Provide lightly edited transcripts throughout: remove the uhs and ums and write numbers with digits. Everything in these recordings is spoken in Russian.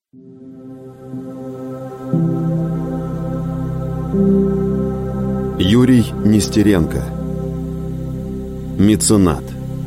Юрий Нестеренко. Меценат.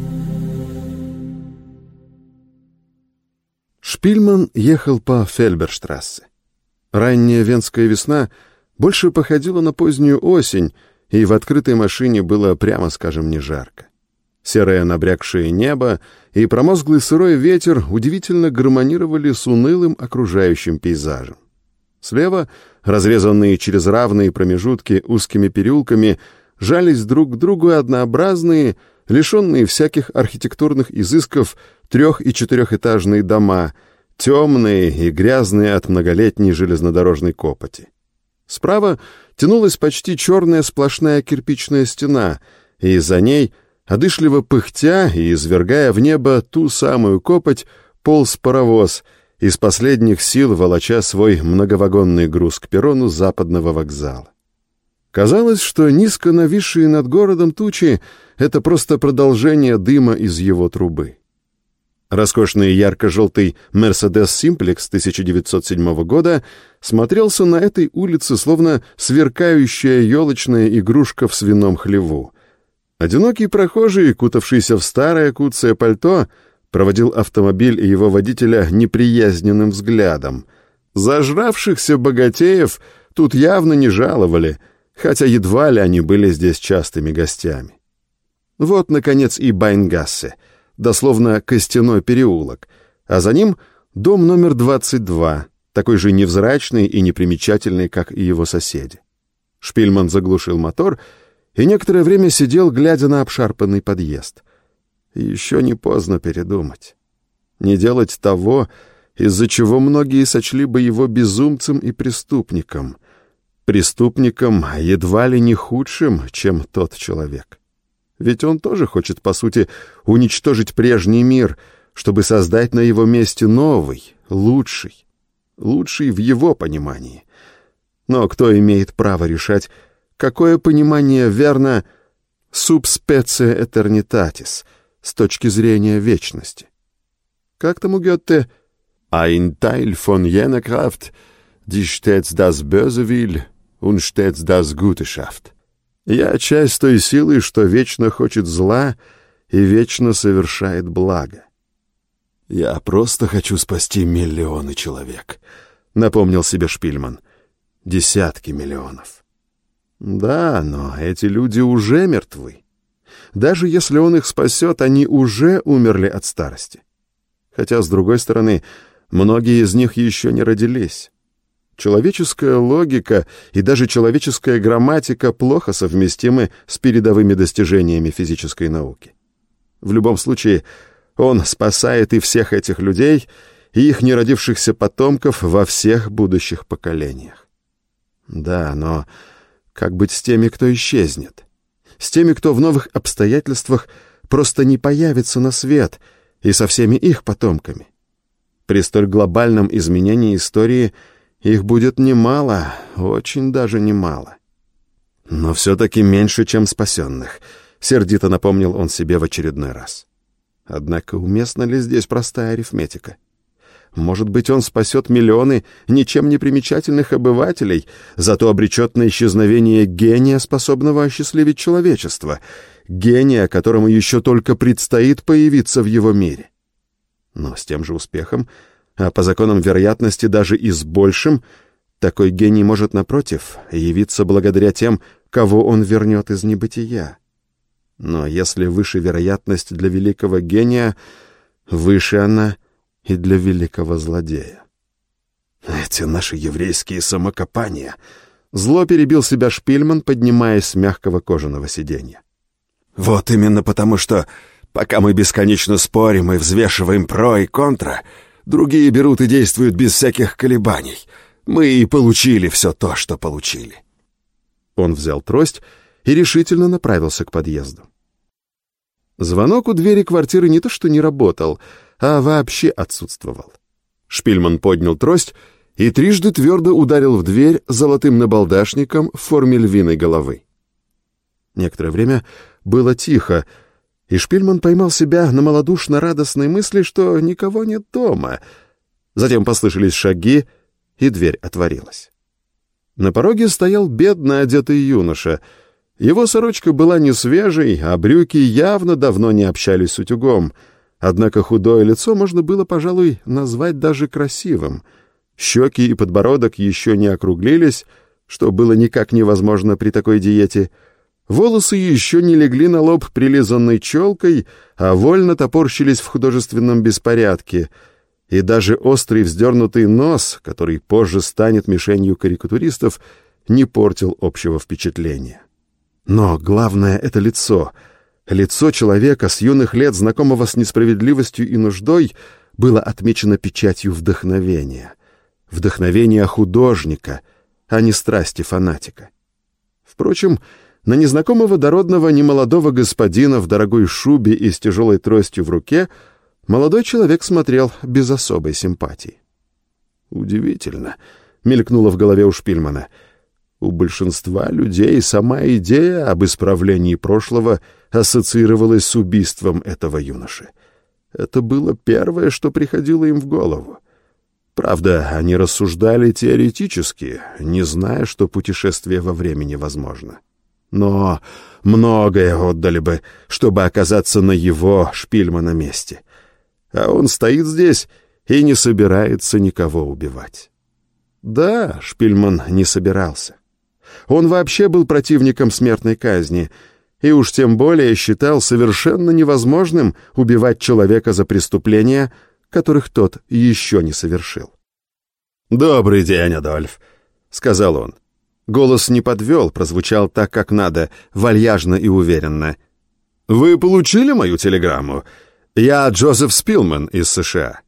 Шпильман ехал по Фельберштрассе. Ранняя венская весна больше походила на позднюю осень, и в открытой машине было, прямо скажем, не жарко. Серое набрякшее небо и промозглый сырой ветер удивительно гармонировали с унылым окружающим пейзажем. Слева, разрезанные через равные промежутки узкими переулками, жались друг к другу однообразные, лишенные всяких архитектурных изысков, 3- и 4-этажные дома, темные и грязные от многолетней железнодорожной копоти. Справа тянулась почти черная сплошная кирпичная стена, и за ней, одышливо пыхтя и извергая в небо ту самую копоть, полз паровоз, из последних сил волоча свой многовагонный груз к перрону западного вокзала. Казалось, что низко нависшие над городом тучи — это просто продолжение дыма из его трубы. Роскошный ярко-желтый Mercedes Simplex 1907 года смотрелся на этой улице, словно сверкающая елочная игрушка в свином хлеву. Одинокий прохожий, кутавшийся в старое куцое пальто, проводил автомобиль и его водителя неприязненным взглядом. Зажравшихся богатеев тут явно не жаловали, хотя едва ли они были здесь частыми гостями. Вот, наконец, и Байнгассе, дословно «Костяной переулок», а за ним дом номер 22, такой же невзрачный и непримечательный, как и его соседи. Шпильман заглушил мотор и некоторое время сидел, глядя на обшарпанный подъезд. Еще не поздно передумать. Не делать того, из-за чего многие сочли бы его безумцем и преступником. Преступником едва ли не худшим, чем тот человек. Ведь он тоже хочет, по сути, уничтожить прежний мир, чтобы создать на его месте новый, лучший. Лучший в его понимании. Но кто имеет право решать, какое понимание верно «sub specie aeternitatis» с точки зрения вечности? Как там у Гёте? «Ein Teil von jener Kraft, die stets das Böse will und stets das Gute schafft». Я часть той силы, что вечно хочет зла и вечно совершает благо. «Я просто хочу спасти миллионы человек», — напомнил себе Шпильман. «Десятки миллионов». Да, но эти люди уже мертвы. Даже если он их спасет, они уже умерли от старости. Хотя, с другой стороны, многие из них еще не родились. Человеческая логика и даже человеческая грамматика плохо совместимы с передовыми достижениями физической науки. В любом случае, он спасает и всех этих людей, и их неродившихся потомков во всех будущих поколениях. Да, но как быть с теми, кто исчезнет? С теми, кто в новых обстоятельствах просто не появится на свет, и со всеми их потомками? При столь глобальном изменении истории их будет немало, очень даже немало. Но все-таки меньше, чем спасенных, сердито напомнил он себе в очередной раз. Однако уместна ли здесь простая арифметика? Может быть, он спасет миллионы ничем не примечательных обывателей, зато обречет на исчезновение гения, способного осчастливить человечество, гения, которому еще только предстоит появиться в его мире. Но с тем же успехом, а по законам вероятности даже и с большим, такой гений может, напротив, явиться благодаря тем, кого он вернет из небытия. Но если выше вероятность для великого гения, выше она и для великого злодея. Эти наши еврейские самокопания. Зло перебил себя Шпильман, поднимаясь с мягкого кожаного сиденья. Вот именно потому, что пока мы бесконечно спорим и взвешиваем про и контра, другие берут и действуют без всяких колебаний. Мы и получили все то, что получили. Он взял трость и решительно направился к подъезду. Звонок у двери квартиры не то что не работал, а вообще отсутствовал. Шпильман поднял трость и трижды твердо ударил в дверь золотым набалдашником в форме львиной головы. Некоторое время было тихо, и Шпильман поймал себя на малодушно-радостной мысли, что никого нет дома. Затем послышались шаги, и дверь отворилась. На пороге стоял бедно одетый юноша. Его сорочка была не свежей, а брюки явно давно не общались с утюгом. Однако худое лицо можно было, пожалуй, назвать даже красивым. Щеки и подбородок еще не округлились, что было никак невозможно при такой диете. Волосы еще не легли на лоб прилизанной челкой, а вольно топорщились в художественном беспорядке. И даже острый вздернутый нос, который позже станет мишенью карикатуристов, не портил общего впечатления. Но главное — это лицо. Лицо человека с юных лет, знакомого с несправедливостью и нуждой, было отмечено печатью вдохновения. Вдохновения художника, а не страсти фанатика. Впрочем, на незнакомого дородного немолодого господина в дорогой шубе и с тяжелой тростью в руке молодой человек смотрел без особой симпатии. «Удивительно», — мелькнуло в голове у Шпильмана. «У большинства людей сама идея об исправлении прошлого ассоциировалась с убийством этого юноши. Это было первое, что приходило им в голову. Правда, они рассуждали теоретически, не зная, что путешествие во времени возможно. Но многое отдали бы, чтобы оказаться на его, Шпильмана, месте. А он стоит здесь и не собирается никого убивать». Да, Шпильман не собирался. Он вообще был противником смертной казни, и уж тем более считал совершенно невозможным убивать человека за преступления, которых тот еще не совершил. «Добрый день, Адольф», — сказал он. Голос не подвел, прозвучал так, как надо, вальяжно и уверенно. «Вы получили мою телеграмму? Я Джозеф Спилман из США».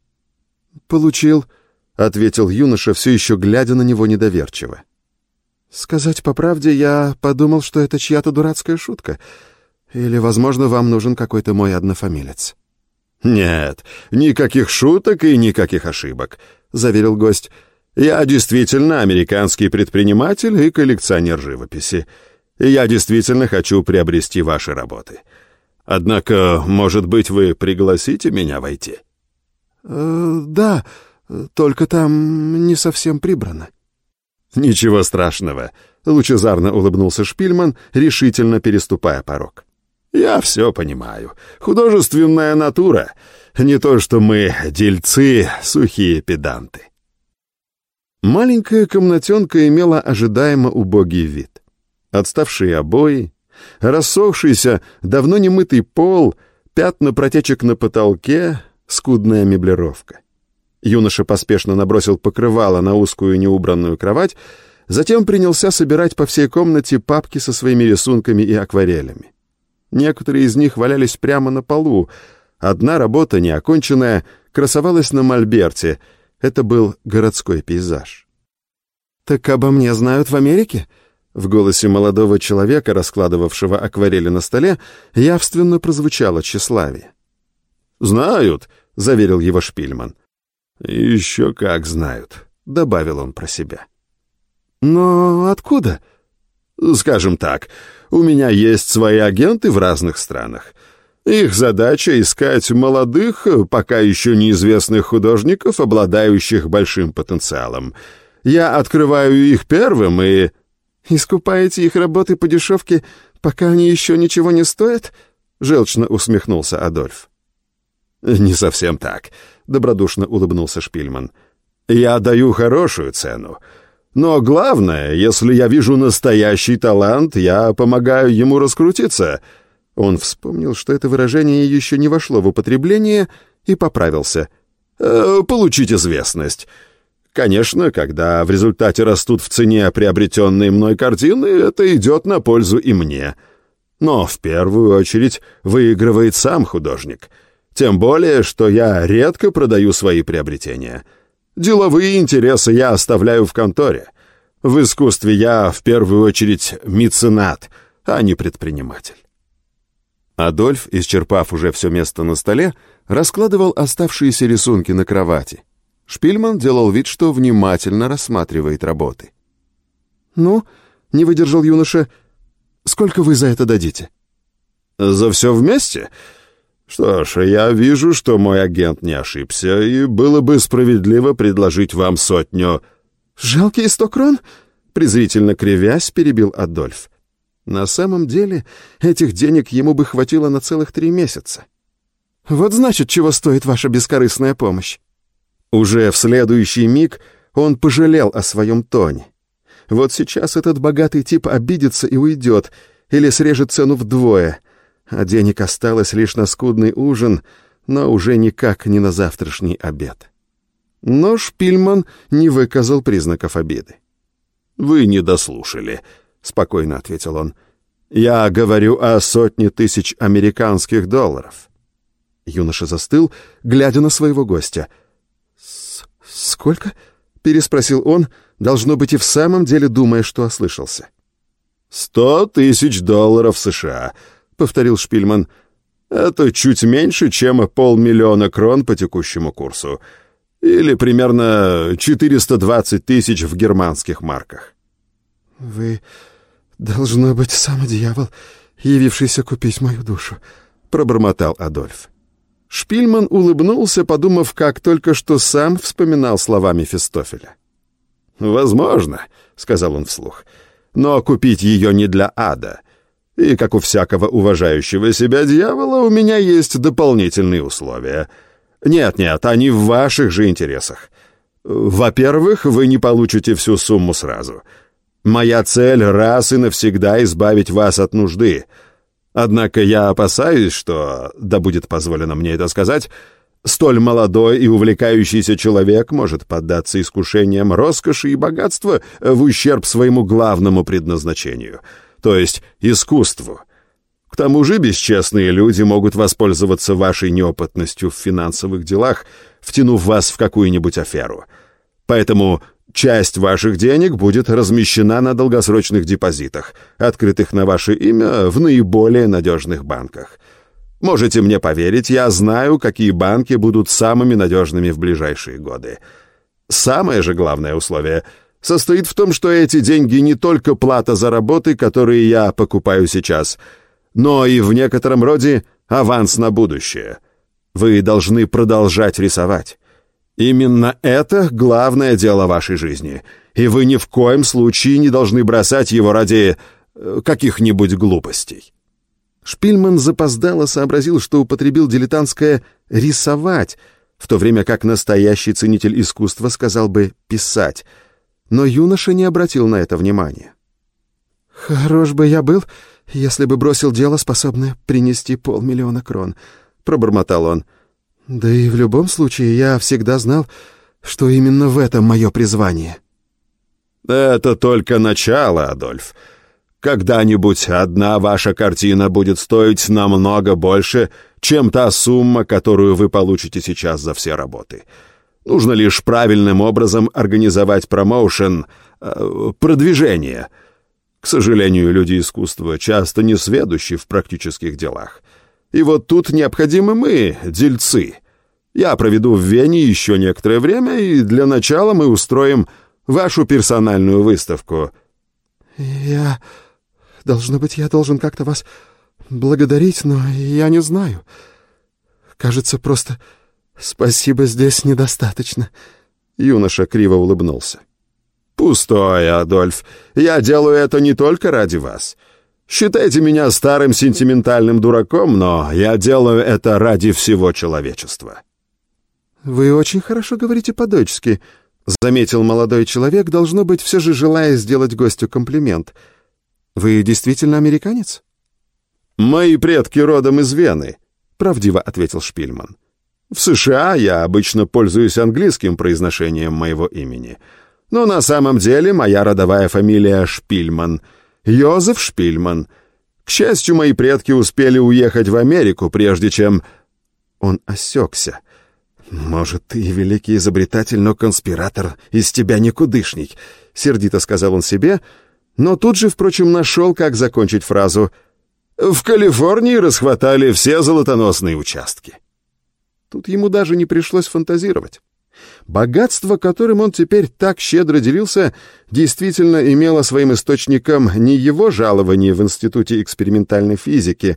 «Получил», — ответил юноша, все еще глядя на него недоверчиво. «Сказать по правде, я подумал, что это чья-то дурацкая шутка. Или, возможно, вам нужен какой-то мой однофамилец». «Нет, никаких шуток и никаких ошибок», — заверил гость. «Я действительно американский предприниматель и коллекционер живописи. И я действительно хочу приобрести ваши работы. Однако, может быть, вы пригласите меня войти?» «Да, только там не совсем прибрано». «Ничего страшного», — лучезарно улыбнулся Шпильман, решительно переступая порог. «Я все понимаю. Художественная натура. Не то что мы, дельцы, сухие педанты». Маленькая комнатенка имела ожидаемо убогий вид. Отставшие обои, рассохшийся, давно не мытый пол, пятна протечек на потолке, скудная меблировка. Юноша поспешно набросил покрывало на узкую неубранную кровать, затем принялся собирать по всей комнате папки со своими рисунками и акварелями. Некоторые из них валялись прямо на полу. Одна работа, неоконченная, красовалась на мольберте. Это был городской пейзаж. «Так обо мне знают в Америке?» В голосе молодого человека, раскладывавшего акварели на столе, явственно прозвучало тщеславие. «Знают», — заверил его Шпильман. «Еще как знают», — добавил он про себя. «Но откуда?» «Скажем так, у меня есть свои агенты в разных странах. Их задача — искать молодых, пока еще неизвестных художников, обладающих большим потенциалом. Я открываю их первым и...» «Искупаете их работы по дешевке, пока они еще ничего не стоят?» — желчно усмехнулся Адольф. «Не совсем так», — добродушно улыбнулся Шпильман. «Я даю хорошую цену. Но главное, если я вижу настоящий талант, я помогаю ему раскрутиться». Он вспомнил, что это выражение еще не вошло в употребление, и поправился. «Получить известность. Конечно, когда в результате растут в цене приобретенные мной картины, это идет на пользу и мне. Но в первую очередь выигрывает сам художник. Тем более, что я редко продаю свои приобретения. Деловые интересы я оставляю в конторе. В искусстве я в первую очередь меценат, а не предприниматель». Адольф, исчерпав уже все место на столе, раскладывал оставшиеся рисунки на кровати. Шпильман делал вид, что внимательно рассматривает работы. «Ну, — не выдержал юноша, — сколько вы за это дадите?» «За все вместе? Что ж, я вижу, что мой агент не ошибся, и было бы справедливо предложить вам 100. «Жалкие 100 крон?» — презрительно кривясь, перебил Адольф. На самом деле, этих денег ему бы хватило на целых 3 месяца. «Вот значит, чего стоит ваша бескорыстная помощь». Уже в следующий миг он пожалел о своем тоне. Вот сейчас этот богатый тип обидится и уйдет, или срежет цену вдвое, а денег осталось лишь на скудный ужин, но уже никак не на завтрашний обед. Но Шпильман не выказал признаков обиды. «Вы не дослушали», — спокойно ответил он. «Я говорю о 100 000 американских долларов». Юноша застыл, глядя на своего гостя. «Сколько?» — переспросил он, должно быть, и в самом деле думая, что ослышался. 100 000 долларов США», — повторил Шпильман. «Это чуть меньше, чем 500 000 крон по текущему курсу. Или примерно 420 тысяч в германских марках». «Вы, должно быть, сам дьявол, явившийся купить мою душу», — пробормотал Адольф. Шпильман улыбнулся, подумав, как только что сам вспоминал слова Мефистофеля. «Возможно», — сказал он вслух, — «но купить ее не для ада. И, как у всякого уважающего себя дьявола, у меня есть дополнительные условия. Нет, они в ваших же интересах. Во-первых, вы не получите всю сумму сразу. Моя цель — раз и навсегда избавить вас от нужды. Однако я опасаюсь, что, да будет позволено мне это сказать, столь молодой и увлекающийся человек может поддаться искушениям роскоши и богатства в ущерб своему главному предназначению, то есть искусству. К тому же бесчестные люди могут воспользоваться вашей неопытностью в финансовых делах, втянув вас в какую-нибудь аферу. Поэтому часть ваших денег будет размещена на долгосрочных депозитах, открытых на ваше имя в наиболее надежных банках. Можете мне поверить, я знаю, какие банки будут самыми надежными в ближайшие годы. Самое же главное условие состоит в том, что эти деньги не только плата за работы, которые я покупаю сейчас, но и в некотором роде аванс на будущее. Вы должны продолжать рисовать. Именно это главное дело вашей жизни, и вы ни в коем случае не должны бросать его ради каких-нибудь глупостей». Шпильман запоздало сообразил, что употребил дилетантское «рисовать», в то время как настоящий ценитель искусства сказал бы «писать», но юноша не обратил на это внимания. «Хорош бы я был, если бы бросил дело, способное принести 500 000 крон», — пробормотал он. «Да и в любом случае я всегда знал, что именно в этом мое призвание». «Это только начало, Адольф. Когда-нибудь одна ваша картина будет стоить намного больше, чем та сумма, которую вы получите сейчас за все работы. Нужно лишь правильным образом организовать промоушен, продвижение. К сожалению, люди искусства часто несведущи в практических делах. И вот тут необходимы мы, дельцы. Я проведу в Вене еще некоторое время, и для начала мы устроим вашу персональную выставку». Должно быть, я должен как-то вас благодарить, но я не знаю. Кажется, просто спасибо здесь недостаточно». Юноша криво улыбнулся. «Пустое, Адольф. Я делаю это не только ради вас. Считайте меня старым сентиментальным дураком, но я делаю это ради всего человечества». «Вы очень хорошо говорите по-дойчески», — заметил молодой человек, должно быть, все же желая сделать гостю комплимент. «Вы действительно американец?» «Мои предки родом из Вены», — правдиво ответил Шпильман. «В США я обычно пользуюсь английским произношением моего имени. Но на самом деле моя родовая фамилия Шпильман. Йозеф Шпильман. К счастью, мои предки успели уехать в Америку, прежде чем...» Он осекся. «Может, ты и великий изобретатель, но конспиратор из тебя никудышний», — сердито сказал он себе, но тут же, впрочем, нашел, как закончить фразу. «В Калифорнии расхватали все золотоносные участки». Тут ему даже не пришлось фантазировать. Богатство, которым он теперь так щедро делился, действительно имело своим источником не его жалование в Институте экспериментальной физики,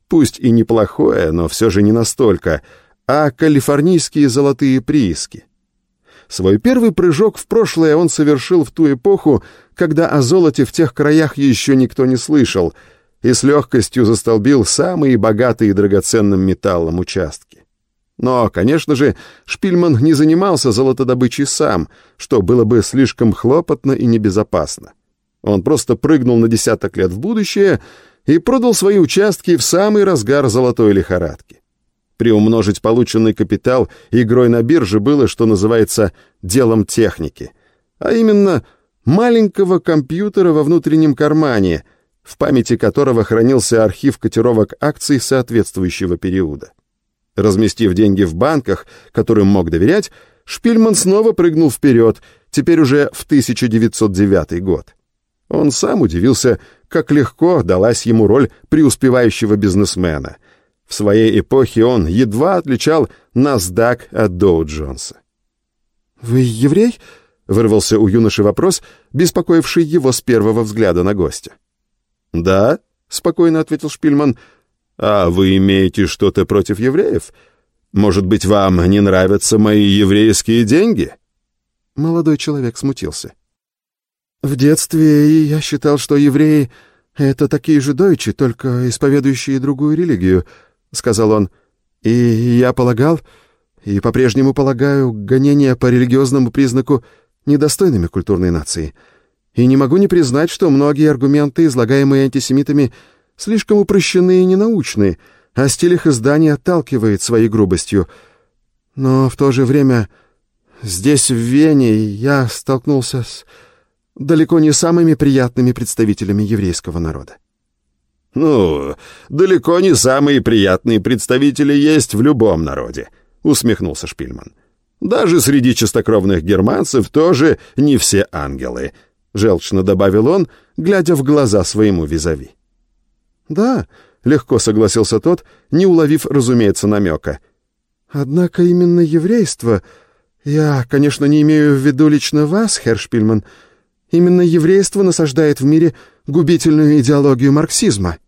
пусть и неплохое, но все же не настолько, а калифорнийские золотые прииски. Свой первый прыжок в прошлое он совершил в ту эпоху, когда о золоте в тех краях еще никто не слышал, и с легкостью застолбил самые богатые драгоценным металлом участки. Но, конечно же, Шпильман не занимался золотодобычей сам, что было бы слишком хлопотно и небезопасно. Он просто прыгнул на десяток лет в будущее и продал свои участки в самый разгар золотой лихорадки. Приумножить полученный капитал игрой на бирже было, что называется, делом техники, а именно маленького компьютера во внутреннем кармане, в памяти которого хранился архив котировок акций соответствующего периода. Разместив деньги в банках, которым мог доверять, Шпильман снова прыгнул вперед, теперь уже в 1909 год. Он сам удивился, как легко далась ему роль преуспевающего бизнесмена. В своей эпохе он едва отличал NASDAQ от Dow Jones. «Вы еврей?» — вырвался у юноши вопрос, беспокоивший его с первого взгляда на гостя. «Да», — спокойно ответил Шпильман. «А вы имеете что-то против евреев? Может быть, вам не нравятся мои еврейские деньги?» Молодой человек смутился. «В детстве я считал, что евреи — это такие же дойчи, только исповедующие другую религию», — сказал он. «И я полагал, и по-прежнему полагаю, гонения по религиозному признаку недостойными культурной нации. И не могу не признать, что многие аргументы, излагаемые антисемитами, слишком упрощены и ненаучны, а стиль их изданий отталкивает своей грубостью. Но в то же время здесь, в Вене, я столкнулся с далеко не самыми приятными представителями еврейского народа». «Ну, далеко не самые приятные представители есть в любом народе», — усмехнулся Шпильман. «Даже среди чистокровных германцев тоже не все ангелы», — желчно добавил он, глядя в глаза своему визави. «Да», — легко согласился тот, не уловив, разумеется, намека. «Однако именно еврейство... Я, конечно, не имею в виду лично вас, херр Шпильман. Именно еврейство насаждает в мире губительную идеологию марксизма».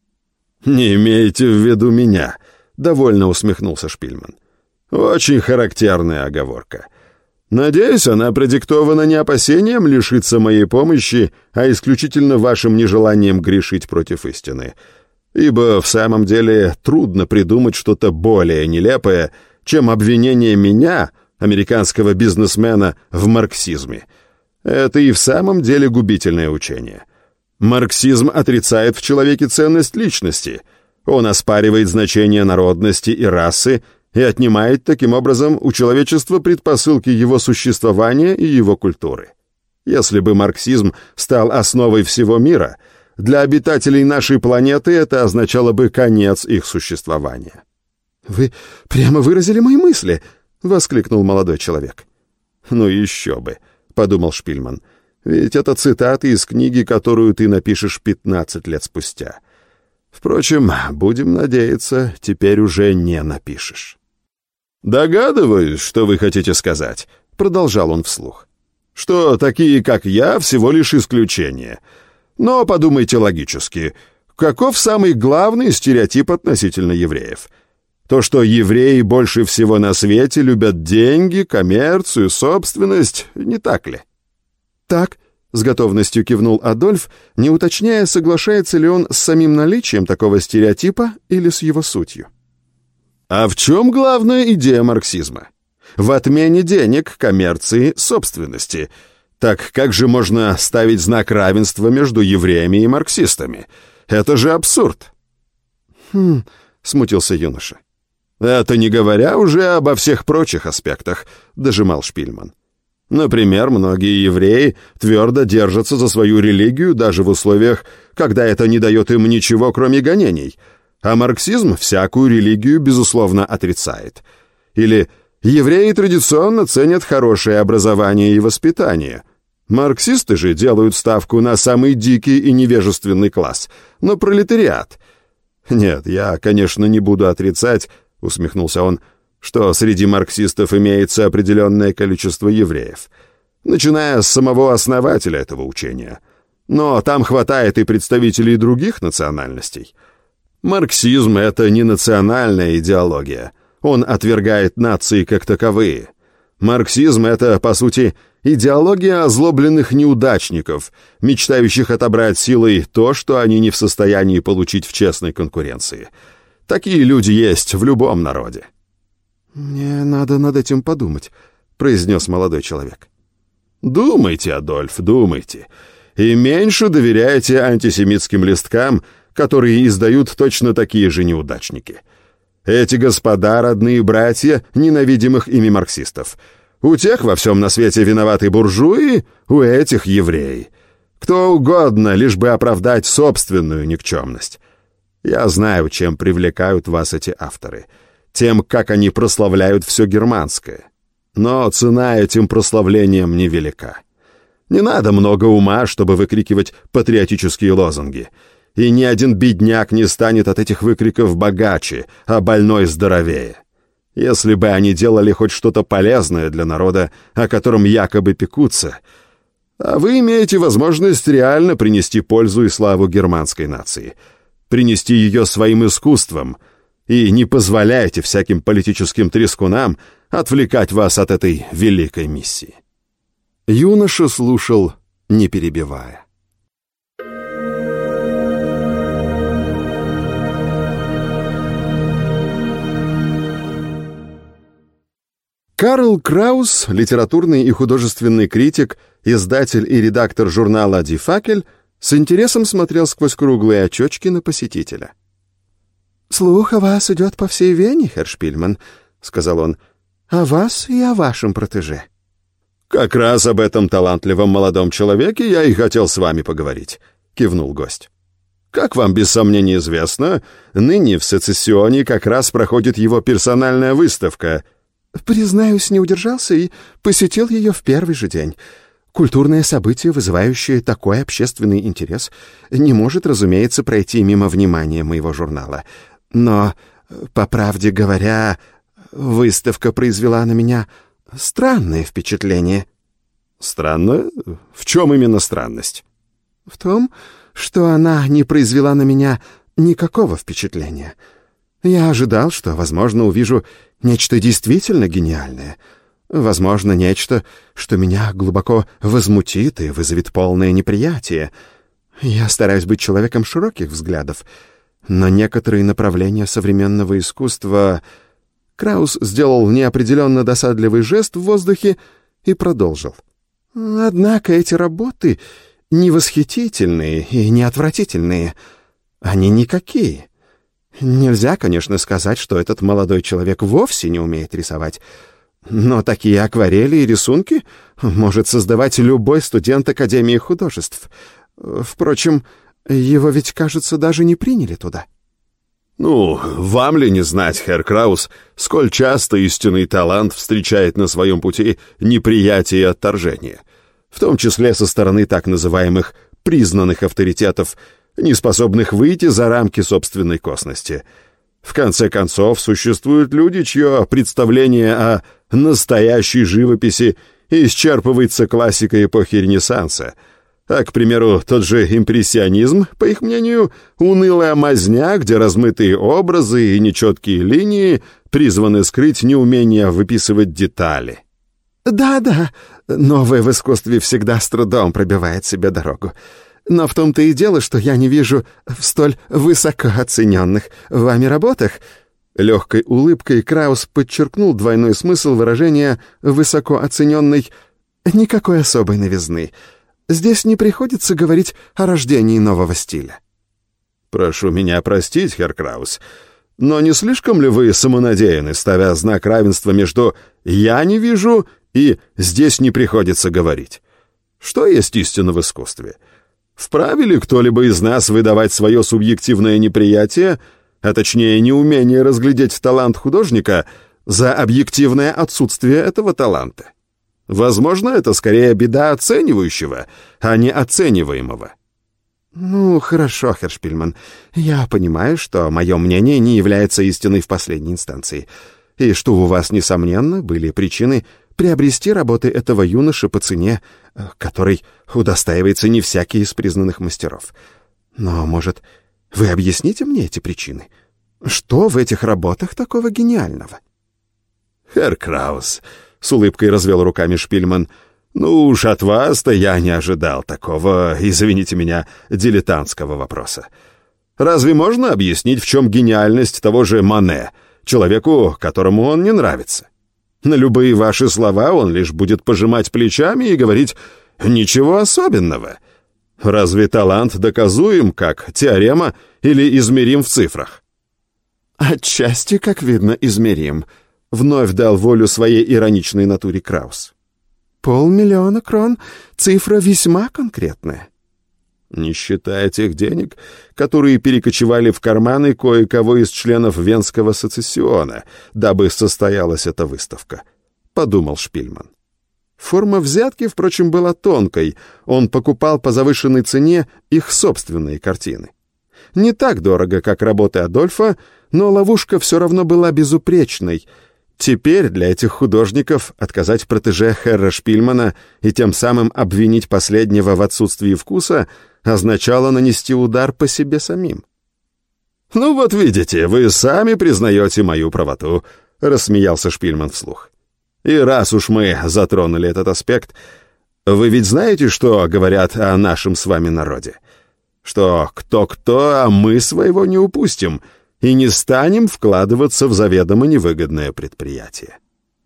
«Не имеете в виду меня», — довольно усмехнулся Шпильман. «Очень характерная оговорка. Надеюсь, она продиктована не опасением лишиться моей помощи, а исключительно вашим нежеланием грешить против истины. Ибо в самом деле трудно придумать что-то более нелепое, чем обвинение меня, американского бизнесмена, в марксизме. Это и в самом деле губительное учение. Марксизм отрицает в человеке ценность личности. Он оспаривает значение народности и расы и отнимает таким образом у человечества предпосылки его существования и его культуры. Если бы марксизм стал основой всего мира, для обитателей нашей планеты это означало бы конец их существования». «Вы прямо выразили мои мысли!» — воскликнул молодой человек. «Ну еще бы», — подумал Шпильман. «Ведь это цитаты из книги, которую ты напишешь 15 лет спустя. Впрочем, будем надеяться, теперь уже не напишешь». «Догадываюсь, что вы хотите сказать», — продолжал он вслух. «Что такие, как я, всего лишь исключение. Но подумайте логически. Каков самый главный стереотип относительно евреев? То, что евреи больше всего на свете любят деньги, коммерцию, собственность, не так ли?» «Так», — с готовностью кивнул Адольф, не уточняя, соглашается ли он с самим наличием такого стереотипа или с его сутью. А в чем главная идея марксизма? В отмене денег, коммерции, собственности. Так как же можно ставить знак равенства между евреями и марксистами? Это же абсурд. Смутился юноша. Это не говоря уже обо всех прочих аспектах, дожимал Шпильман. Например, многие евреи твердо держатся за свою религию даже в условиях, когда это не дает им ничего, кроме гонений. А марксизм всякую религию, безусловно, отрицает. Или евреи традиционно ценят хорошее образование и воспитание. Марксисты же делают ставку на самый дикий и невежественный класс, на пролетариат. Нет, я, конечно, не буду отрицать, усмехнулся он, что среди марксистов имеется определенное количество евреев, начиная с самого основателя этого учения. Но там хватает и представителей других национальностей. Марксизм — это не национальная идеология. Он отвергает нации как таковые. Марксизм — это, по сути, идеология озлобленных неудачников, мечтающих отобрать силой то, что они не в состоянии получить в честной конкуренции. Такие люди есть в любом народе. «Мне надо над этим подумать», — произнес молодой человек. «Думайте, Адольф, думайте. И меньше доверяйте антисемитским листкам, которые издают точно такие же неудачники. Эти господа — родные братья ненавидимых ими марксистов. У тех во всем на свете виноваты буржуи, у этих евреи. Кто угодно, лишь бы оправдать собственную никчемность. Я знаю, чем привлекают вас эти авторы. Тем, как они прославляют все германское. Но цена этим прославлениям невелика. Не надо много ума, чтобы выкрикивать патриотические лозунги. И ни один бедняк не станет от этих выкриков богаче, а больной здоровее. Если бы они делали хоть что-то полезное для народа, о котором якобы пекутся, а вы имеете возможность реально принести пользу и славу германской нации, принести ее своим искусством, и не позволяйте всяким политическим трескунам отвлекать вас от этой великой миссии». Юноша слушал, не перебивая. Карл Краус, литературный и художественный критик, издатель и редактор журнала «Die Fackel», с интересом смотрел сквозь круглые очечки на посетителя. «Слух о вас идет по всей Вене, Херр Шпильман», — сказал он, — «о вас и о вашем протеже». «Как раз об этом талантливом молодом человеке я и хотел с вами поговорить», — кивнул гость. «Как вам без сомнения известно, ныне в Сецессионе как раз проходит его персональная выставка». «Признаюсь, не удержался и посетил ее в первый же день. Культурное событие, вызывающее такой общественный интерес, не может, разумеется, пройти мимо внимания моего журнала. Но, по правде говоря, выставка произвела на меня странное впечатление». «Странно? В чем именно странность?» «В том, что она не произвела на меня никакого впечатления. Я ожидал, что, возможно, увижу нечто действительно гениальное. Возможно, нечто, что меня глубоко возмутит и вызовет полное неприятие. Я стараюсь быть человеком широких взглядов, но некоторые направления современного искусства...» Краус сделал неопределенно досадливый жест в воздухе и продолжил. «Однако эти работы не восхитительные и не отвратительные. Они никакие. Нельзя, конечно, сказать, что этот молодой человек вовсе не умеет рисовать, но такие акварели и рисунки может создавать любой студент Академии художеств. Впрочем, его ведь, кажется, даже не приняли туда». «Ну, вам ли не знать, Херр Краус, сколь часто истинный талант встречает на своем пути неприятие и отторжение, в том числе со стороны так называемых признанных авторитетов, не способных выйти за рамки собственной косности. В конце концов, существуют люди, чье представление о настоящей живописи исчерпывается классикой эпохи Ренессанса. А, к примеру, тот же импрессионизм, по их мнению, унылая мазня, где размытые образы и нечеткие линии призваны скрыть неумение выписывать детали». «Да-да, новое в искусстве всегда с трудом пробивает себе дорогу. Но в том-то и дело, что я не вижу в столь высоко оцененных вами работах». Легкой улыбкой Краус подчеркнул двойной смысл выражения «высоко оцененный» никакой особой новизны. Здесь не приходится говорить о рождении нового стиля. «Прошу меня простить, Херр Краус, но не слишком ли вы самонадеянны, ставя знак равенства между «я не вижу» и «здесь не приходится говорить»? Что есть истина в искусстве? Вправе ли кто-либо из нас выдавать свое субъективное неприятие, а точнее неумение разглядеть талант художника, за объективное отсутствие этого таланта? Возможно, это скорее беда оценивающего, а не оцениваемого». «Ну, хорошо, Херр Шпильман. Я понимаю, что мое мнение не является истиной в последней инстанции, и что у вас, несомненно, были причины приобрести работы этого юноши по цене, которой удостаивается не всякий из признанных мастеров. Но, может, Вы объясните мне эти причины? Что в этих работах такого гениального?» «Херр Краус», — с улыбкой развел руками Шпильман, — «ну уж от вас-то я не ожидал такого, извините меня, дилетантского вопроса. Разве можно объяснить, в чем гениальность того же Мане, человеку, которому он не нравится? На любые ваши слова он лишь будет пожимать плечами и говорить «ничего особенного». Разве талант доказуем, как теорема, или измерим в цифрах?» «Отчасти, как видно, измерим», — вновь дал волю своей ироничной натуре Краус. 500 000 крон — цифра весьма конкретная. Не считая тех денег, которые перекочевали в карманы кое-кого из членов Венского сецессиона, дабы состоялась эта выставка, — подумал Шпильман. Форма взятки, впрочем, была тонкой, он покупал по завышенной цене их собственные картины. Не так дорого, как работы Адольфа, но ловушка все равно была безупречной. Теперь для этих художников отказать протеже Херра Шпильмана и тем самым обвинить последнего в отсутствии вкуса означало нанести удар по себе самим. «Ну вот видите, вы сами признаете мою правоту», — рассмеялся Шпильман вслух. «И раз уж мы затронули этот аспект, вы ведь знаете, что говорят о нашем с вами народе? Что кто-кто, а мы своего не упустим и не станем вкладываться в заведомо невыгодное предприятие».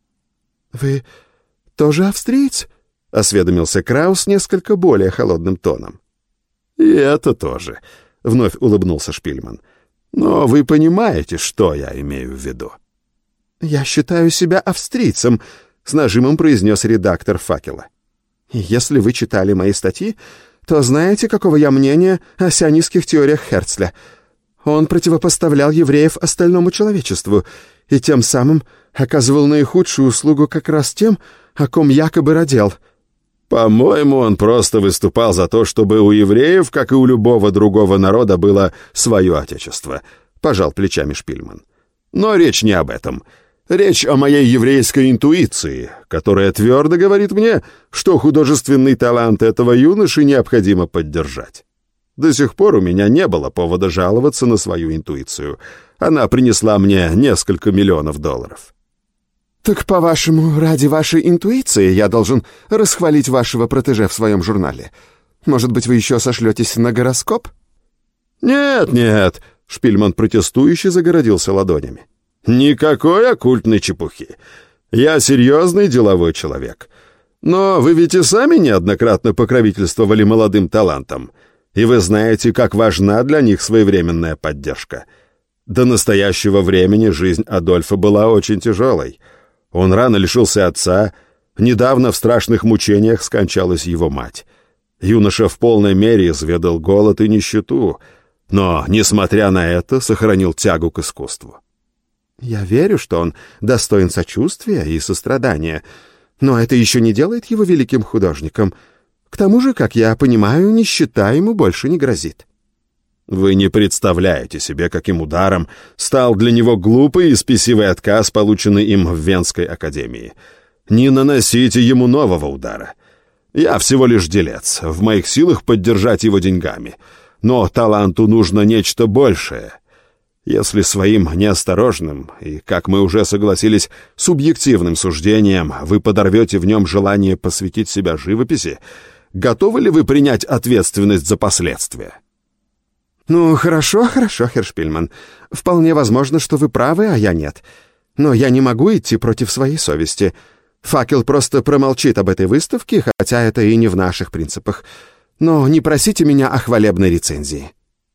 «Вы тоже австриец?» — осведомился Краус несколько более холодным тоном. «И это тоже», — вновь улыбнулся Шпильман. «Но вы понимаете, что я имею в виду». «Я считаю себя австрийцем», — с нажимом произнес редактор «Факела». «Если вы читали мои статьи, то знаете, какого я мнения о сионистских теориях Херцля. Он противопоставлял евреев остальному человечеству и тем самым оказывал наихудшую услугу как раз тем, о ком якобы родил». «По-моему, он просто выступал за то, чтобы у евреев, как и у любого другого народа, было свое отечество», — пожал плечами Шпильман. «Но речь не об этом. Речь о моей еврейской интуиции, которая твердо говорит мне, что художественный талант этого юноши необходимо поддержать. До сих пор у меня не было повода жаловаться на свою интуицию. Она принесла мне несколько миллионов долларов». «Так, по-вашему, ради вашей интуиции я должен расхвалить вашего протеже в своем журнале? Может быть, вы еще сошлетесь на гороскоп?» «Нет», — Шпильман протестующе загородился ладонями. «Никакой оккультной чепухи. Я серьезный деловой человек. Но вы ведь и сами неоднократно покровительствовали молодым талантам, и вы знаете, как важна для них своевременная поддержка. До настоящего времени жизнь Адольфа была очень тяжелой. Он рано лишился отца, недавно в страшных мучениях скончалась его мать. Юноша в полной мере изведал голод и нищету, но, несмотря на это, сохранил тягу к искусству». «Я верю, что он достоин сочувствия и сострадания, но это еще не делает его великим художником. К тому же, как я понимаю, нищета ему больше не грозит». «Вы не представляете себе, каким ударом стал для него глупый и спесивый отказ, полученный им в Венской академии. Не наносите ему нового удара. Я всего лишь делец, в моих силах поддержать его деньгами, но таланту нужно нечто большее. Если своим неосторожным и, как мы уже согласились, субъективным суждением вы подорвете в нем желание посвятить себя живописи, готовы ли вы принять ответственность за последствия?» «Ну, хорошо, Херр Шпильман. Вполне возможно, что вы правы, а я нет. Но я не могу идти против своей совести. Факел просто промолчит об этой выставке, хотя это и не в наших принципах. Но не просите меня о хвалебной рецензии».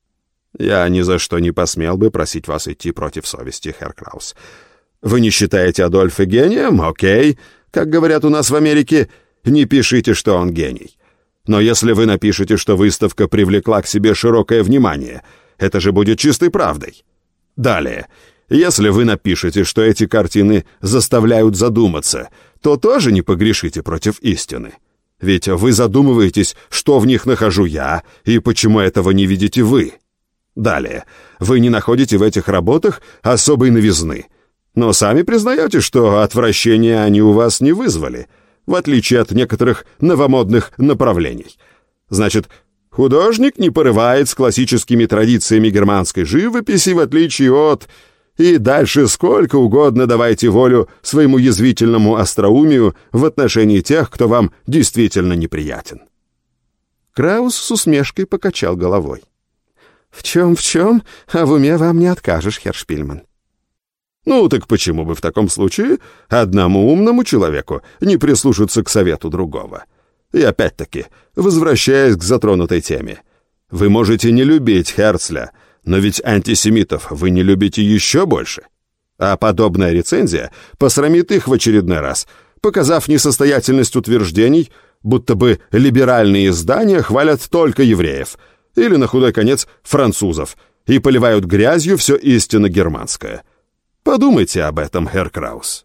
«Я ни за что не посмел бы просить вас идти против совести, Херр Краус. Вы не считаете Адольфа гением? Окей. Как говорят у нас в Америке, не пишите, что он гений. Но если вы напишете, что выставка привлекла к себе широкое внимание, это же будет чистой правдой. Далее, если вы напишете, что эти картины заставляют задуматься, то тоже не погрешите против истины. Ведь вы задумываетесь, что в них нахожу я и почему этого не видите вы. Далее, вы не находите в этих работах особой новизны, но сами признаете, что отвращения они у вас не вызвали, в отличие от некоторых новомодных направлений. Значит, Художник не порывает с классическими традициями германской живописи, в отличие от... И дальше сколько угодно давайте волю своему язвительному остроумию в отношении тех, кто вам действительно неприятен». Краус с усмешкой покачал головой. «В чем, а в уме вам не откажешь, херр Шпильман». «Ну, так почему бы в таком случае одному умному человеку не прислушаться к совету другого? И опять-таки, возвращаясь к затронутой теме, вы можете не любить Херцля, но ведь антисемитов вы не любите еще больше. А подобная рецензия посрамит их в очередной раз, показав несостоятельность утверждений, будто бы либеральные издания хвалят только евреев, или, на худой конец, французов, и поливают грязью все истинно германское. Подумайте об этом, херр Краус».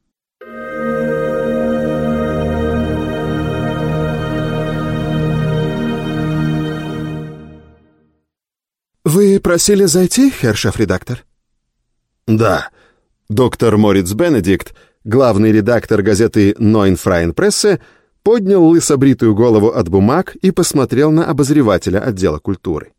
«Вы просили зайти, херр шеф-редактор?» «Да». Доктор Мориц Бенедикт, главный редактор газеты «Нойн Фрайен Прессе», поднял лысобритую голову от бумаг и посмотрел на обозревателя отдела культуры.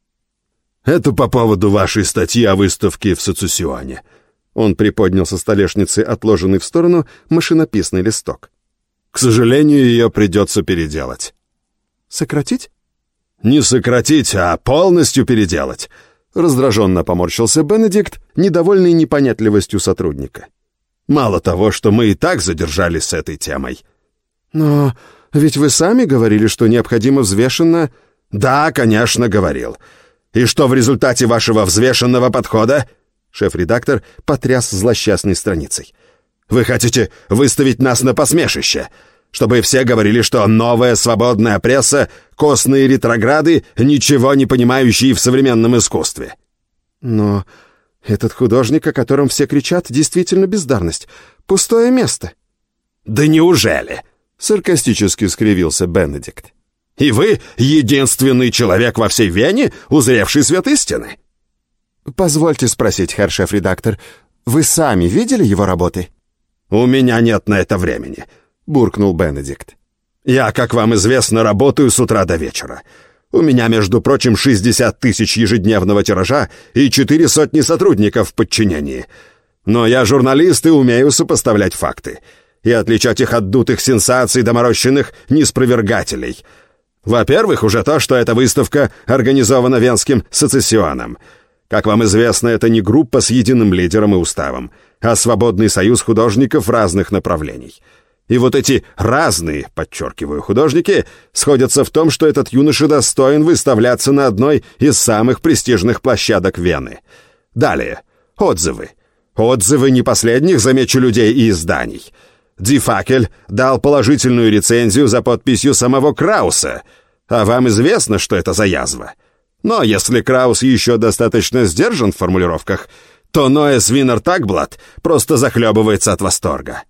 «Это по поводу вашей статьи о выставке в Сецессионе». Он приподнял со столешницы отложенный в сторону машинописный листок. «К сожалению, ее придется переделать». «Сократить?» «Не сократить, а полностью переделать», — раздраженно поморщился Бенедикт, недовольный непонятливостью сотрудника. «Мало того, что мы и так задержались с этой темой». «Но ведь вы сами говорили, что необходимо взвешенно...» «Да, конечно, говорил. И что в результате вашего взвешенного подхода?» Шеф-редактор потряс злосчастной страницей. «Вы хотите выставить нас на посмешище? Чтобы все говорили, что новая свободная пресса — костные ретрограды, ничего не понимающие в современном искусстве». «Но этот художник, о котором все кричат, действительно бездарность. Пустое место». «Да неужели?» — саркастически скривился Бенедикт. «И вы единственный человек во всей Вене, узревший свет истины?» «Позвольте спросить, херр шеф-редактор, вы сами видели его работы?» «У меня нет на это времени», — буркнул Бенедикт. «Я, как вам известно, работаю с утра до вечера. У меня, между прочим, 60 тысяч ежедневного тиража и 400 сотрудников в подчинении. Но я журналист и умею сопоставлять факты и отличать их от дутых сенсаций доморощенных неспровергателей. Во-первых, уже то, что эта выставка организована Венским сецессионом. Как вам известно, это не группа с единым лидером и уставом, а свободный союз художников разных направлений. И вот эти разные, подчеркиваю, художники сходятся в том, что этот юноша достоин выставляться на одной из самых престижных площадок Вены. Далее, отзывы. Отзывы не последних, замечу, людей и изданий. Ди Факель дал положительную рецензию за подписью самого Крауса. А вам известно, что это за язва? Но если Краус еще достаточно сдержан в формулировках, то Ноэс Винер Такблат просто захлебывается от восторга.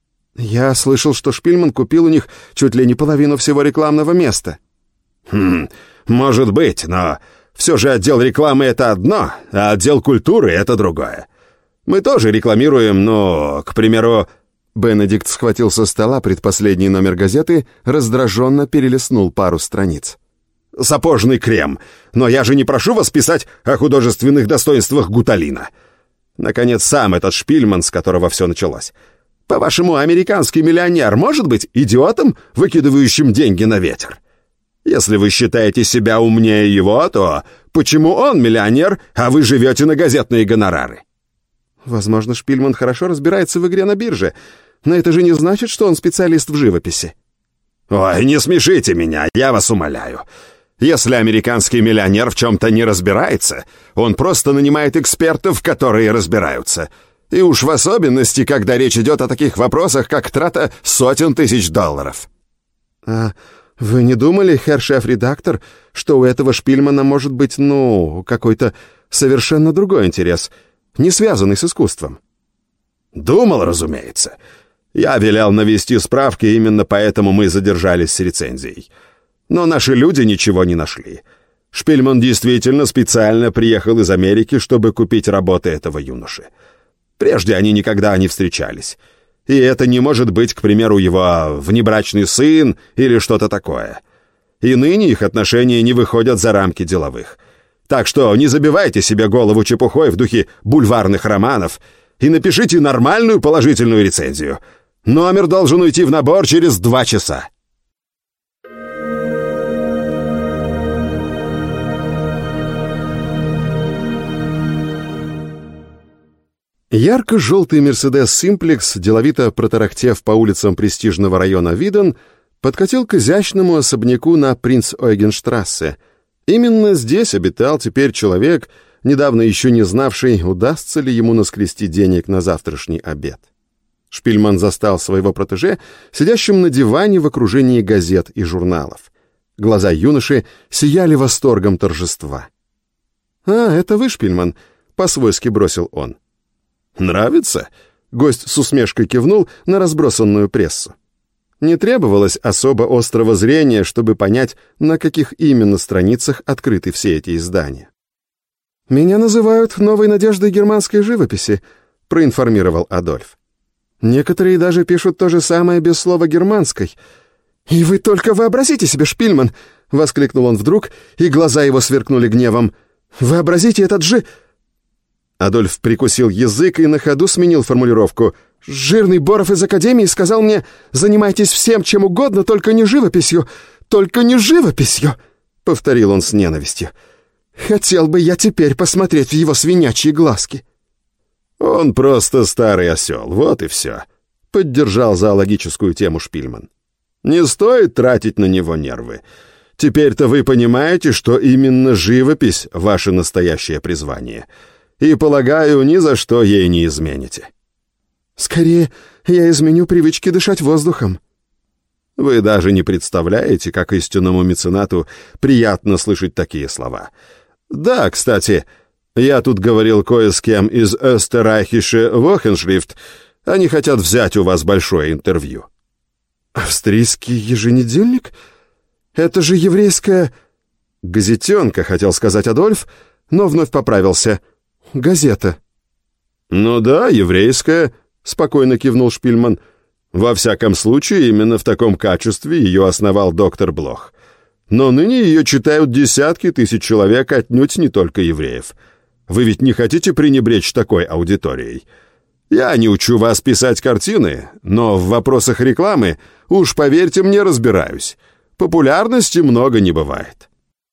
«Я слышал, что Шпильман купил у них чуть ли не половину всего рекламного места». Может быть, но все же отдел рекламы — это одно, а отдел культуры — это другое. Мы тоже рекламируем, но, к примеру...» Бенедикт схватил со стола предпоследний номер газеты, раздраженно перелистнул пару страниц. «Сапожный крем, но я же не прошу вас писать о художественных достоинствах гуталина. Наконец, сам этот Шпильман, с которого все началось. По-вашему, американский миллионер может быть идиотом, выкидывающим деньги на ветер? Если вы считаете себя умнее его, то почему он миллионер, а вы живете на газетные гонорары?» «Возможно, Шпильман хорошо разбирается в игре на бирже, но это же не значит, что он специалист в живописи». «Ой, не смешите меня, я вас умоляю. Если американский миллионер в чем-то не разбирается, он просто нанимает экспертов, которые разбираются. И уж в особенности, когда речь идет о таких вопросах, как трата сотен тысяч долларов». «А вы не думали, херр шеф-редактор, что у этого Шпильмана может быть, какой-то совершенно другой интерес, не связанный с искусством?» «Думал, разумеется. Я велел навести справки, именно поэтому мы задержались с рецензией. Но наши люди ничего не нашли. Шпильман действительно специально приехал из Америки, чтобы купить работы этого юноши. Прежде они никогда не встречались. И это не может быть, к примеру, его внебрачный сын или что-то такое. И ныне их отношения не выходят за рамки деловых. Так что не забивайте себе голову чепухой в духе бульварных романов и напишите нормальную положительную рецензию. Номер должен уйти в набор через 2 часа. Ярко-желтый «Мерседес Симплекс», деловито протарахтев по улицам престижного района Виден, подкатил к изящному особняку на Принц-Ойгенштрассе. Именно здесь обитал теперь человек, недавно еще не знавший, удастся ли ему наскрести денег на завтрашний обед. Шпильман застал своего протеже, сидящим на диване в окружении газет и журналов. Глаза юноши сияли восторгом торжества. «А, это вы, Шпильман?» — по-свойски бросил он. «Нравится?» — гость с усмешкой кивнул на разбросанную прессу. Не требовалось особо острого зрения, чтобы понять, на каких именно страницах открыты все эти издания. «Меня называют новой надеждой германской живописи», — проинформировал Адольф. «Некоторые даже пишут то же самое без слова «германской». «И вы только вообразите себе, Шпильман!» — воскликнул он вдруг, и глаза его сверкнули гневом. «Вообразите этот Адольф прикусил язык и на ходу сменил формулировку. «Жирный Боров из Академии сказал мне, занимайтесь всем, чем угодно, только не живописью! Только не живописью!» — повторил он с ненавистью. «Хотел бы я теперь посмотреть в его свинячьи глазки!» «Он просто старый осел, вот и все», — поддержал зоологическую тему Шпильман. «Не стоит тратить на него нервы. Теперь-то вы понимаете, что именно живопись — ваше настоящее призвание. И, полагаю, ни за что ей не измените». «Скорее, я изменю привычки дышать воздухом». Вы даже не представляете, как истинному меценату приятно слышать такие слова. Да, кстати, я тут говорил кое с кем из Österreichische Wochenschrift. Они хотят взять у вас большое интервью. «Австрийский еженедельник? Это же еврейская...» «Газетенка», хотел сказать Адольф, но вновь поправился. «Газета». «Ну да, еврейская», — спокойно кивнул Шпильман. «Во всяком случае, именно в таком качестве ее основал доктор Блох. Но ныне ее читают десятки тысяч человек, отнюдь не только евреев. Вы ведь не хотите пренебречь такой аудиторией? Я не учу вас писать картины, но в вопросах рекламы, уж поверьте мне, разбираюсь. Популярности много не бывает».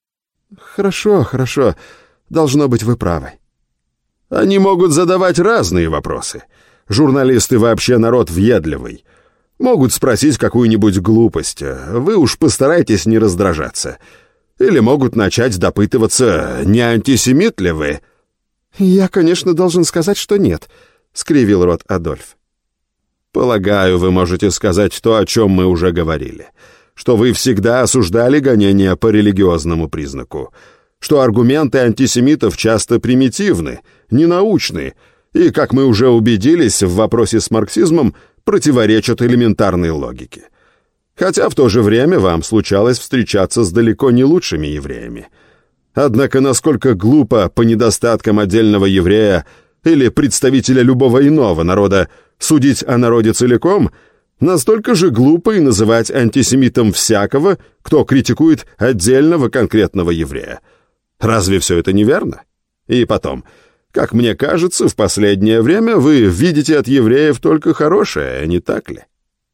«Хорошо, хорошо. Должно быть, вы правы». Они могут задавать разные вопросы. Журналисты вообще народ въедливый. Могут спросить какую-нибудь глупость. Вы уж постарайтесь не раздражаться. Или могут начать допытываться, не антисемит ли вы? «Я, конечно, должен сказать, что нет», — скривил рот Адольф. «Полагаю, вы можете сказать то, о чем мы уже говорили. Что вы всегда осуждали гонения по религиозному признаку. Что аргументы антисемитов часто примитивны, ненаучны, и, как мы уже убедились, в вопросе с марксизмом противоречат элементарной логике. Хотя в то же время вам случалось встречаться с далеко не лучшими евреями. Однако насколько глупо по недостаткам отдельного еврея или представителя любого иного народа судить о народе целиком, настолько же глупо и называть антисемитом всякого, кто критикует отдельного конкретного еврея. Разве все это не верно? И потом, как мне кажется, в последнее время вы видите от евреев только хорошее, не так ли?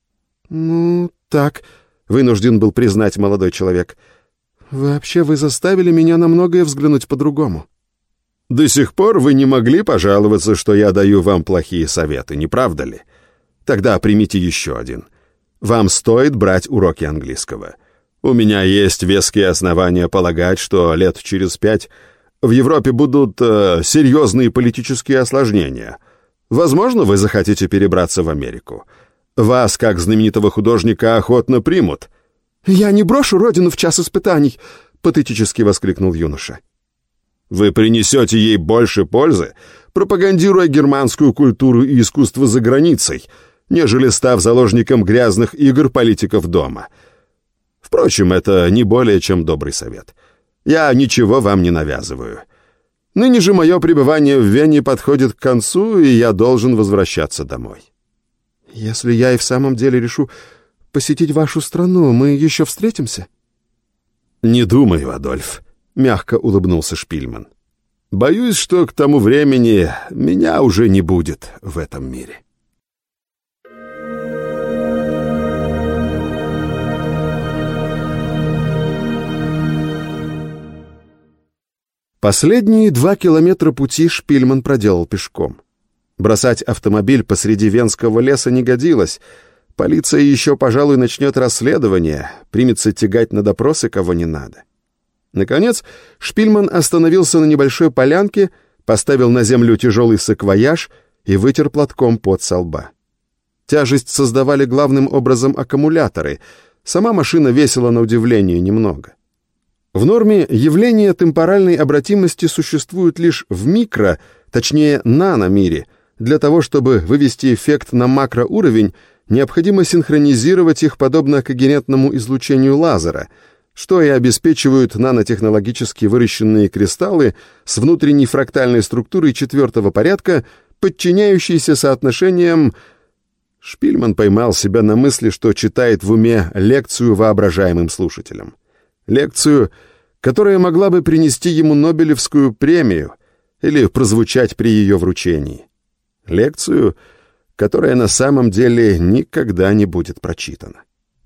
«Ну, так», — вынужден был признать молодой человек. «Вообще вы заставили меня на многое взглянуть по-другому». «До сих пор вы не могли пожаловаться, что я даю вам плохие советы, не правда ли? Тогда примите еще один. Вам стоит брать уроки английского. У меня есть веские основания полагать, что лет через 5 в Европе будут серьезные политические осложнения. Возможно, вы захотите перебраться в Америку. Вас, как знаменитого художника, охотно примут». «Я не брошу родину в час испытаний», — патетически воскликнул юноша. «Вы принесете ей больше пользы, пропагандируя германскую культуру и искусство за границей, нежели став заложником грязных игр политиков дома. Впрочем, это не более чем добрый совет. Я ничего вам не навязываю. Ныне же мое пребывание в Вене подходит к концу, и я должен возвращаться домой». «Если я и в самом деле решу посетить вашу страну, мы еще встретимся?» «Не думаю, Адольф», — мягко улыбнулся Шпильман. «Боюсь, что к тому времени меня уже не будет в этом мире». Последние 2 километра пути Шпильман проделал пешком. Бросать автомобиль посреди Венского леса не годилось. Полиция еще, пожалуй, начнет расследование, примется тягать на допросы кого не надо. Наконец, Шпильман остановился на небольшой полянке, поставил на землю тяжелый саквояж и вытер платком пот со лба. Тяжесть создавали главным образом аккумуляторы. Сама машина весила на удивление немного. В норме явления темпоральной обратимости существуют лишь в микро, точнее наномире. Для того, чтобы вывести эффект на макроуровень, необходимо синхронизировать их подобно когерентному излучению лазера, что и обеспечивают нанотехнологически выращенные кристаллы с внутренней фрактальной структурой 4-го порядка, подчиняющиеся соотношениям... Шпильман поймал себя на мысли, что читает в уме лекцию воображаемым слушателям. Лекцию, которая могла бы принести ему Нобелевскую премию или прозвучать при ее вручении. Лекцию, которая на самом деле никогда не будет прочитана.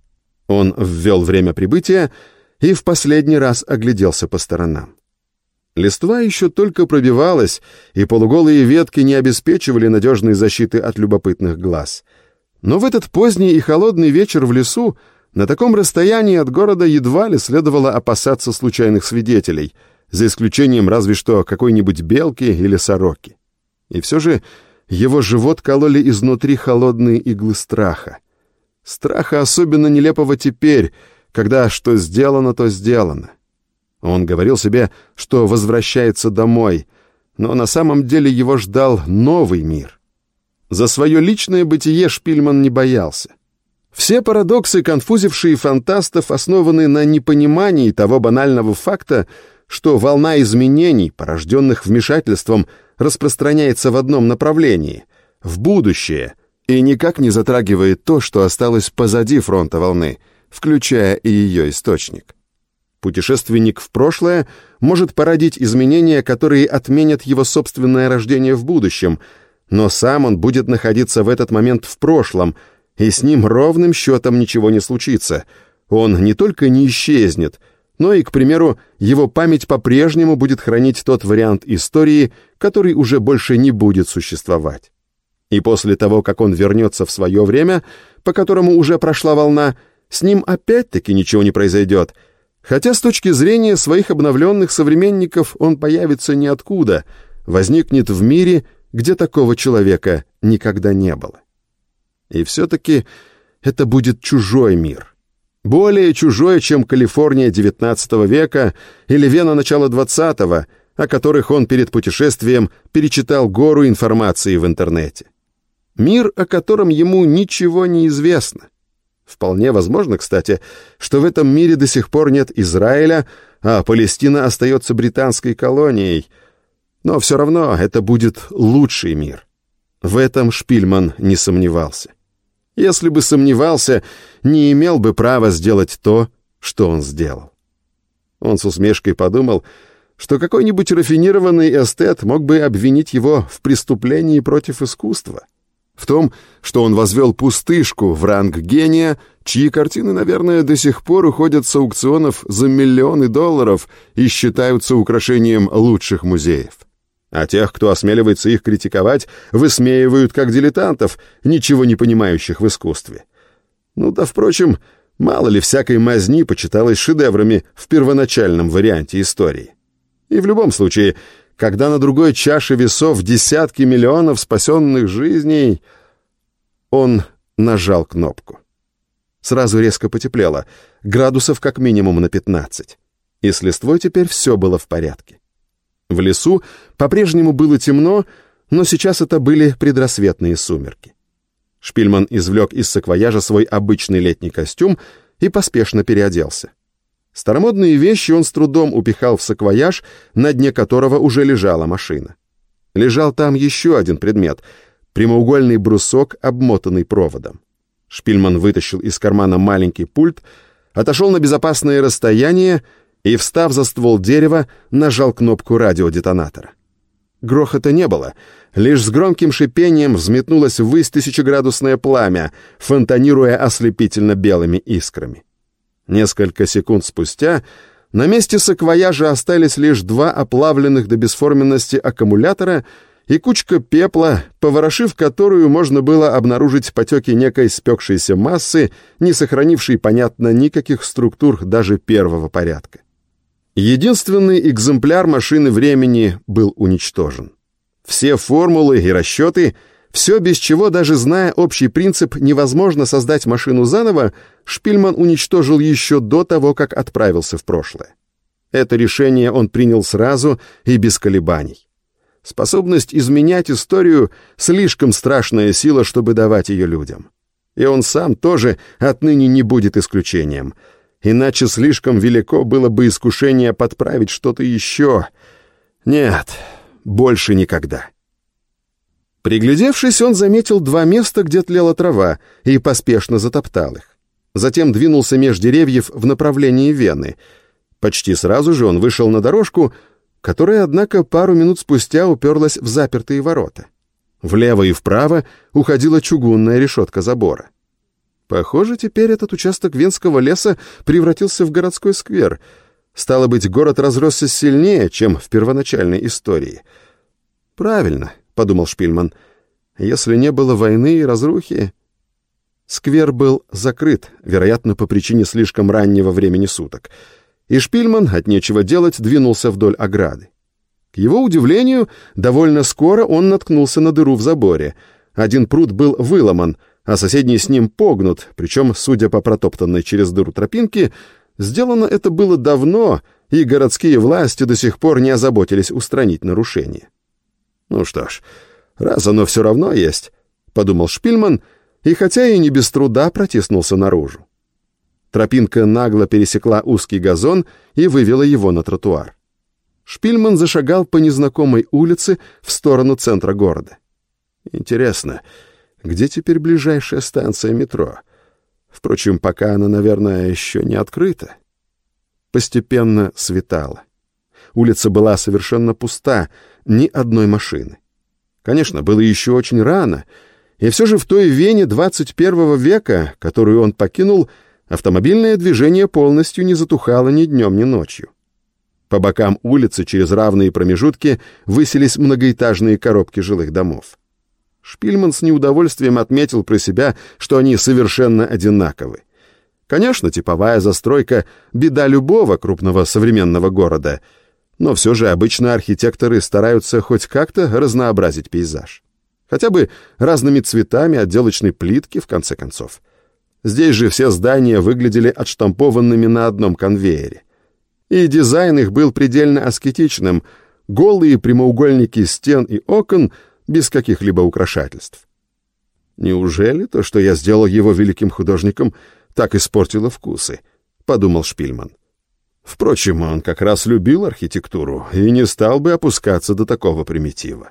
Он ввел время прибытия и в последний раз огляделся по сторонам. Листва еще только пробивалась, и полуголые ветки не обеспечивали надежной защиты от любопытных глаз. Но в этот поздний и холодный вечер в лесу на таком расстоянии от города едва ли следовало опасаться случайных свидетелей, за исключением разве что какой-нибудь белки или сороки. И все же его живот кололи изнутри холодные иглы страха. Страха особенно нелепого теперь, когда что сделано, то сделано. Он говорил себе, что возвращается домой, но на самом деле его ждал новый мир. За свое личное бытие Шпильман не боялся. Все парадоксы, конфузившие фантастов, основаны на непонимании того банального факта, что волна изменений, порожденных вмешательством, распространяется в одном направлении — в будущее, и никак не затрагивает то, что осталось позади фронта волны, включая и ее источник. Путешественник в прошлое может породить изменения, которые отменят его собственное рождение в будущем, но сам он будет находиться в этот момент в прошлом, и с ним ровным счетом ничего не случится. Он не только не исчезнет, но и, к примеру, его память по-прежнему будет хранить тот вариант истории, который уже больше не будет существовать. И после того, как он вернется в свое время, по которому уже прошла волна, с ним опять-таки ничего не произойдет, хотя с точки зрения своих обновленных современников он появится ниоткуда, возникнет в мире, где такого человека никогда не было. И все-таки это будет чужой мир. Более чужой, чем Калифорния XIX века или Вена начала XX, о которых он перед путешествием перечитал гору информации в интернете. Мир, о котором ему ничего не известно. Вполне возможно, кстати, что в этом мире до сих пор нет Израиля, а Палестина остается британской колонией. Но все равно это будет лучший мир. В этом Шпильман не сомневался. Если бы сомневался, не имел бы права сделать то, что он сделал. Он с усмешкой подумал, что какой-нибудь рафинированный эстет мог бы обвинить его в преступлении против искусства. В том, что он возвел пустышку в ранг гения, чьи картины, наверное, до сих пор уходят с аукционов за миллионы долларов и считаются украшением лучших музеев. А тех, кто осмеливается их критиковать, высмеивают как дилетантов, ничего не понимающих в искусстве. Ну да, впрочем, мало ли всякой мазни почиталось шедеврами в первоначальном варианте истории. И в любом случае, когда на другой чаше весов десятки миллионов спасенных жизней, он нажал кнопку. Сразу резко потеплело, градусов как минимум на 15. И с листвой теперь все было в порядке. В лесу по-прежнему было темно, но сейчас это были предрассветные сумерки. Шпильман извлек из саквояжа свой обычный летний костюм и поспешно переоделся. Старомодные вещи он с трудом упихал в саквояж, на дне которого уже лежала машина. Лежал там еще один предмет — прямоугольный брусок, обмотанный проводом. Шпильман вытащил из кармана маленький пульт, отошел на безопасное расстояние и, встав за ствол дерева, нажал кнопку радиодетонатора. Грохота не было, лишь с громким шипением взметнулось ввысь 1000-градусное пламя, фонтанируя ослепительно белыми искрами. Несколько секунд спустя на месте саквояжа остались лишь 2 оплавленных до бесформенности аккумулятора и кучка пепла, поворошив которую можно было обнаружить потеки некой спекшейся массы, не сохранившей, понятно, никаких структур даже первого порядка. Единственный экземпляр машины времени был уничтожен. Все формулы и расчеты, все, без чего, даже зная общий принцип, невозможно создать машину заново, Шпильман уничтожил еще до того, как отправился в прошлое. Это решение он принял сразу и без колебаний. Способность изменять историю — слишком страшная сила, чтобы давать ее людям. И он сам тоже отныне не будет исключением. Иначе слишком велико было бы искушение подправить что-то еще. Нет, больше никогда. Приглядевшись, он заметил 2 места, где тлела трава, и поспешно затоптал их. Затем двинулся меж деревьев в направлении Вены. Почти сразу же он вышел на дорожку, которая, однако, пару минут спустя уперлась в запертые ворота. Влево и вправо уходила чугунная решетка забора. Похоже, теперь этот участок Венского леса превратился в городской сквер. Стало быть, город разросся сильнее, чем в первоначальной истории. «Правильно», — подумал Шпильман, — «если не было войны и разрухи...» Сквер был закрыт, вероятно, по причине слишком раннего времени суток, и Шпильман от нечего делать двинулся вдоль ограды. К его удивлению, довольно скоро он наткнулся на дыру в заборе. Один прут был выломан, а соседний с ним погнут, причем, судя по протоптанной через дыру тропинке, сделано это было давно, и городские власти до сих пор не озаботились устранить нарушение. «Ну что ж, раз оно все равно есть», — подумал Шпильман, и хотя и не без труда протиснулся наружу. Тропинка нагло пересекла узкий газон и вывела его на тротуар. Шпильман зашагал по незнакомой улице в сторону центра города. Интересно, где теперь ближайшая станция метро? Впрочем, пока она, наверное, еще не открыта. Постепенно светало. Улица была совершенно пуста, ни одной машины. Конечно, было еще очень рано, и все же в той Вене 21 века, которую он покинул, автомобильное движение полностью не затухало ни днем, ни ночью. По бокам улицы через равные промежутки высились многоэтажные коробки жилых домов. Шпильман с неудовольствием отметил про себя, что они совершенно одинаковы. Конечно, типовая застройка — беда любого крупного современного города, но все же обычно архитекторы стараются хоть как-то разнообразить пейзаж. Хотя бы разными цветами отделочной плитки, в конце концов. Здесь же все здания выглядели отштампованными на одном конвейере. И дизайн их был предельно аскетичным, голые прямоугольники стен и окон без каких-либо украшательств. «Неужели то, что я сделал его великим художником, так испортило вкусы?» — подумал Шпильман. Впрочем, он как раз любил архитектуру и не стал бы опускаться до такого примитива.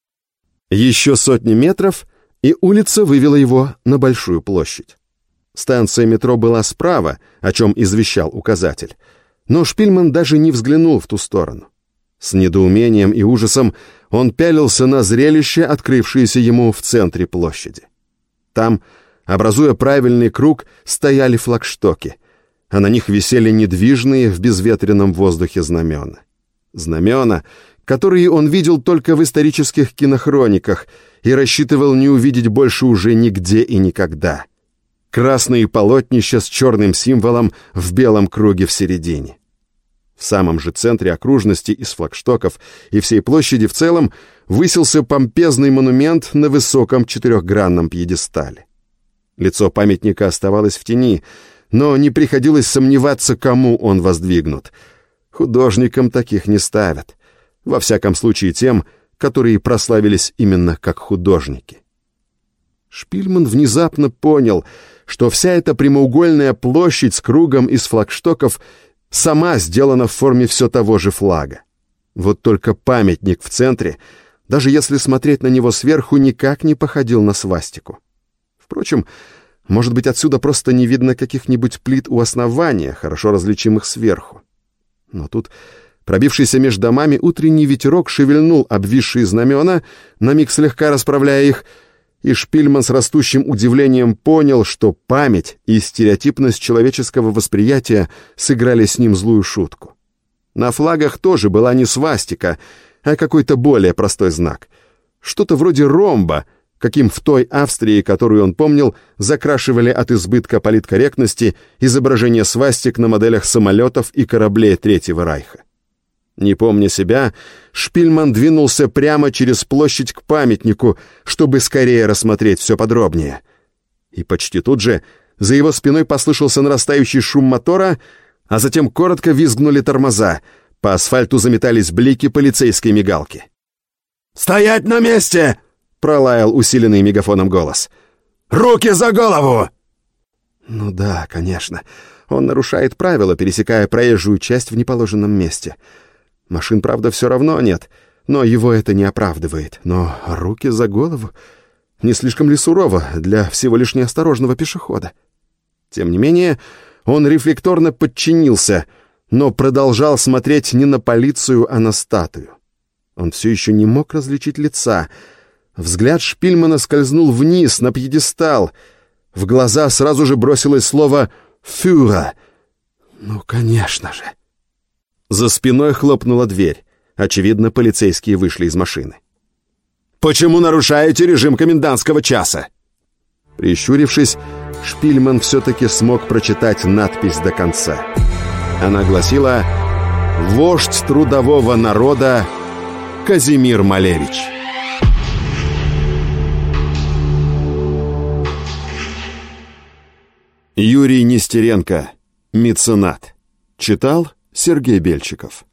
Еще сотни метров, и улица вывела его на большую площадь. Станция метро была справа, о чем извещал указатель, но Шпильман даже не взглянул в ту сторону. С недоумением и ужасом он пялился на зрелище, открывшееся ему в центре площади. Там, образуя правильный круг, стояли флагштоки, а на них висели недвижные в безветренном воздухе знамена. Знамена, которые он видел только в исторических кинохрониках и рассчитывал не увидеть больше уже нигде и никогда. Красные полотнища с черным символом в белом круге в середине. В самом же центре окружности из флагштоков и всей площади в целом высился помпезный монумент на высоком 4-гранном пьедестале. Лицо памятника оставалось в тени, но не приходилось сомневаться, кому он воздвигнут. Художникам таких не ставят. Во всяком случае тем, которые прославились именно как художники. Шпильман внезапно понял, что вся эта прямоугольная площадь с кругом из флагштоков сама сделана в форме все того же флага. Вот только памятник в центре, даже если смотреть на него сверху, никак не походил на свастику. Впрочем, может быть, отсюда просто не видно каких-нибудь плит у основания, хорошо различимых сверху. Но тут пробившийся между домами утренний ветерок шевельнул обвисшие знамена, на миг слегка расправляя их, и Шпильман с растущим удивлением понял, что память и стереотипность человеческого восприятия сыграли с ним злую шутку. На флагах тоже была не свастика, а какой-то более простой знак. Что-то вроде ромба, каким в той Австрии, которую он помнил, закрашивали от избытка политкорректности изображения свастик на моделях самолетов и кораблей Третьего Райха. Не помня себя, Шпильман двинулся прямо через площадь к памятнику, чтобы скорее рассмотреть все подробнее. И почти тут же за его спиной послышался нарастающий шум мотора, а затем коротко визгнули тормоза, по асфальту заметались блики полицейской мигалки. «Стоять на месте!» — пролаял усиленный мегафоном голос. «Руки за голову!» Ну да, конечно, он нарушает правила, пересекая проезжую часть в неположенном месте. Машин, правда, все равно нет, но его это не оправдывает. Но руки за голову не слишком ли сурово для всего лишь неосторожного пешехода? Тем не менее, он рефлекторно подчинился, но продолжал смотреть не на полицию, а на статую. Он все еще не мог различить лица. Взгляд Шпильмана скользнул вниз, на пьедестал. В глаза сразу же бросилось слово «фюрер». Ну, конечно же. За спиной хлопнула дверь. Очевидно, полицейские вышли из машины. «Почему нарушаете режим комендантского часа?» Прищурившись, Шпильман все-таки смог прочитать надпись до конца. Она гласила «Вождь трудового народа Казимир Малевич». Юрий Нестеренко. Меценат. Читал Сергей Бельчиков.